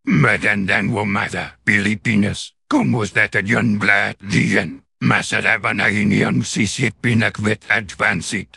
Magandang umaga, Pilipinas. Kumusta tayong lahat diyan? Masarap na inyong sisit pinakwit at pansit.